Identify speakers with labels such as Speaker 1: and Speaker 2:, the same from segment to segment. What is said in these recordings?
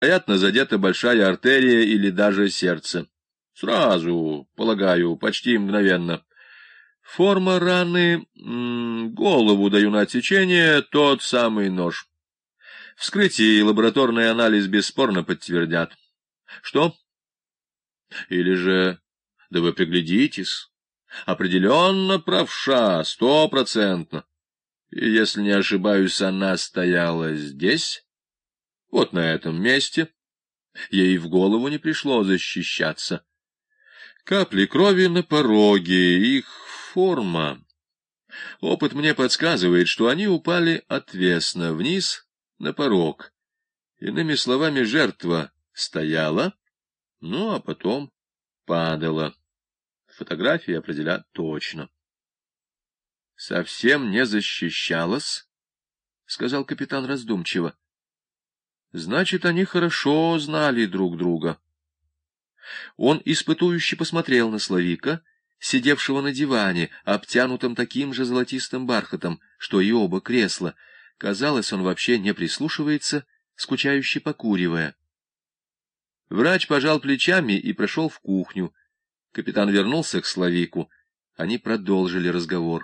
Speaker 1: вероятно, задета большая артерия или даже сердце. Сразу, полагаю, почти мгновенно. Форма раны, голову даю на отсечение, тот самый нож. Вскрытие и лабораторный анализ бесспорно подтвердят. Что? Или же... Да вы приглядитесь. Определенно правша, 100%. И, если не ошибаюсь, она стояла здесь, вот на этом месте. Ей в голову не пришло защищаться. Капли крови на пороге, их форма. Опыт мне подсказывает, что они упали отвесно вниз на порог. Иными словами, жертва стояла, ну, а потом падала. Фотографии определят точно. — Совсем не защищалась, — сказал капитан раздумчиво. — Значит, они хорошо знали друг друга. Он испытующе посмотрел на Славика, сидевшего на диване, обтянутом таким же золотистым бархатом, что и оба кресла. Казалось, он вообще не прислушивается, скучающе покуривая. Врач пожал плечами и прошел в кухню. Капитан вернулся к Славику. Они продолжили разговор.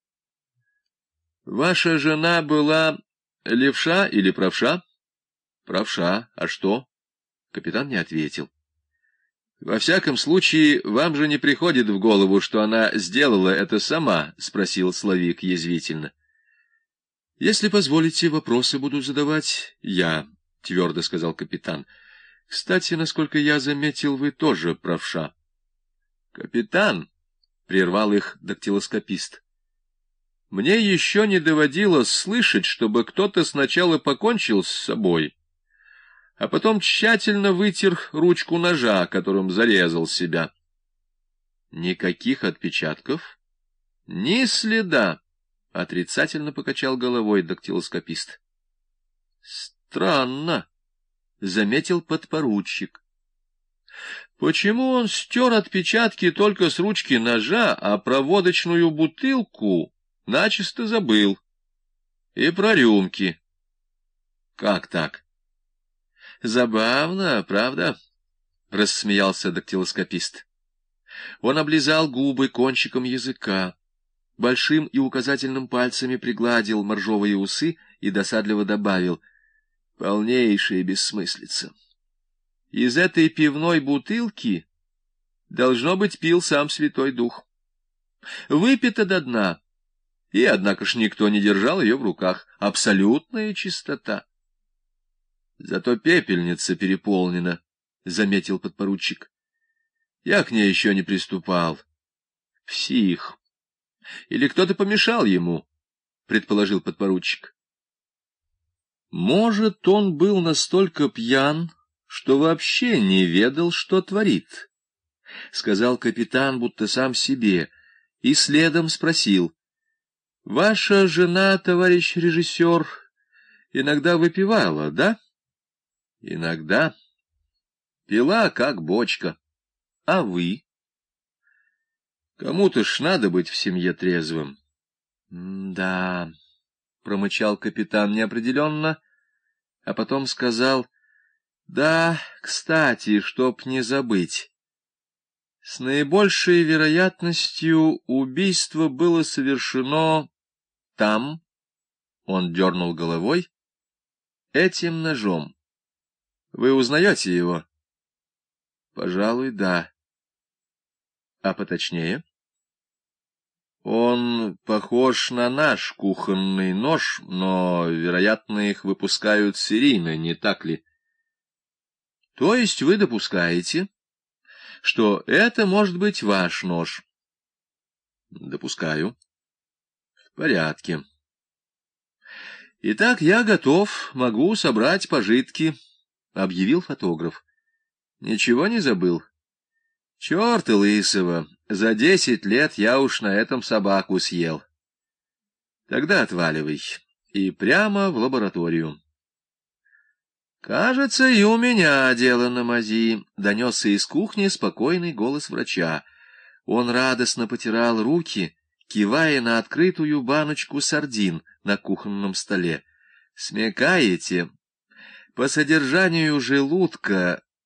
Speaker 1: — Ваша жена была левша или правша? — Правша. А что? Капитан не ответил. — Во всяком случае, вам же не приходит в голову, что она сделала это сама? — спросил Славик язвительно. — Если позволите, вопросы буду задавать я, — твердо сказал капитан. — Кстати, насколько я заметил, вы тоже правша. — Капитан, — прервал их дактилоскопист, — мне еще не доводилось слышать, чтобы кто-то сначала покончил с собой, а потом тщательно вытер ручку ножа, которым зарезал себя. — Никаких отпечатков? — Ни следа, — отрицательно покачал головой дактилоскопист. — Странно, — заметил подпоручик. — Почему он стер отпечатки только с ручки ножа, а про водочную бутылку начисто забыл? И про рюмки. — Как так? — Забавно, правда? — рассмеялся дактилоскопист. Он облизал губы кончиком языка, большим и указательным пальцами пригладил моржовые усы и досадливо добавил: — Полнейшая бессмыслица. Из этой пивной бутылки, должно быть, пил сам Святой Дух. Выпито до дна, и, однако ж, никто не держал ее в руках. Абсолютная чистота. Зато пепельница переполнена, — заметил подпоручик. Я к ней еще не приступал. Псих. Или кто-то помешал ему, — предположил подпоручик. Может, он был настолько пьян, что вообще не ведал, что творит, — сказал капитан, будто сам себе, и следом спросил: — Ваша жена, товарищ режиссер, иногда выпивала, да? — Иногда. Пила, как бочка. А вы? Кому-то ж надо быть в семье трезвым. — Да, — промычал капитан неопределенно, а потом сказал: — Да, кстати, чтоб не забыть. С наибольшей вероятностью убийство было совершено там, — он дернул головой, — этим ножом. Вы узнаете его? — Пожалуй, да. — А поточнее? — Он похож на наш кухонный нож, но, вероятно, их выпускают серийно, не так ли? — То есть вы допускаете, что это может быть ваш нож? — Допускаю. — В порядке. — Итак, я готов, могу собрать пожитки, — объявил фотограф. — Ничего не забыл? — Черта лысого, за 10 лет я уж на этом собаку съел. Тогда отваливай. И прямо в лабораторию. — Кажется, и у меня дело на мази, — донесся из кухни спокойный голос врача. Он радостно потирал руки, кивая на открытую баночку сардин на кухонном столе. — Смекаете? По содержанию желудка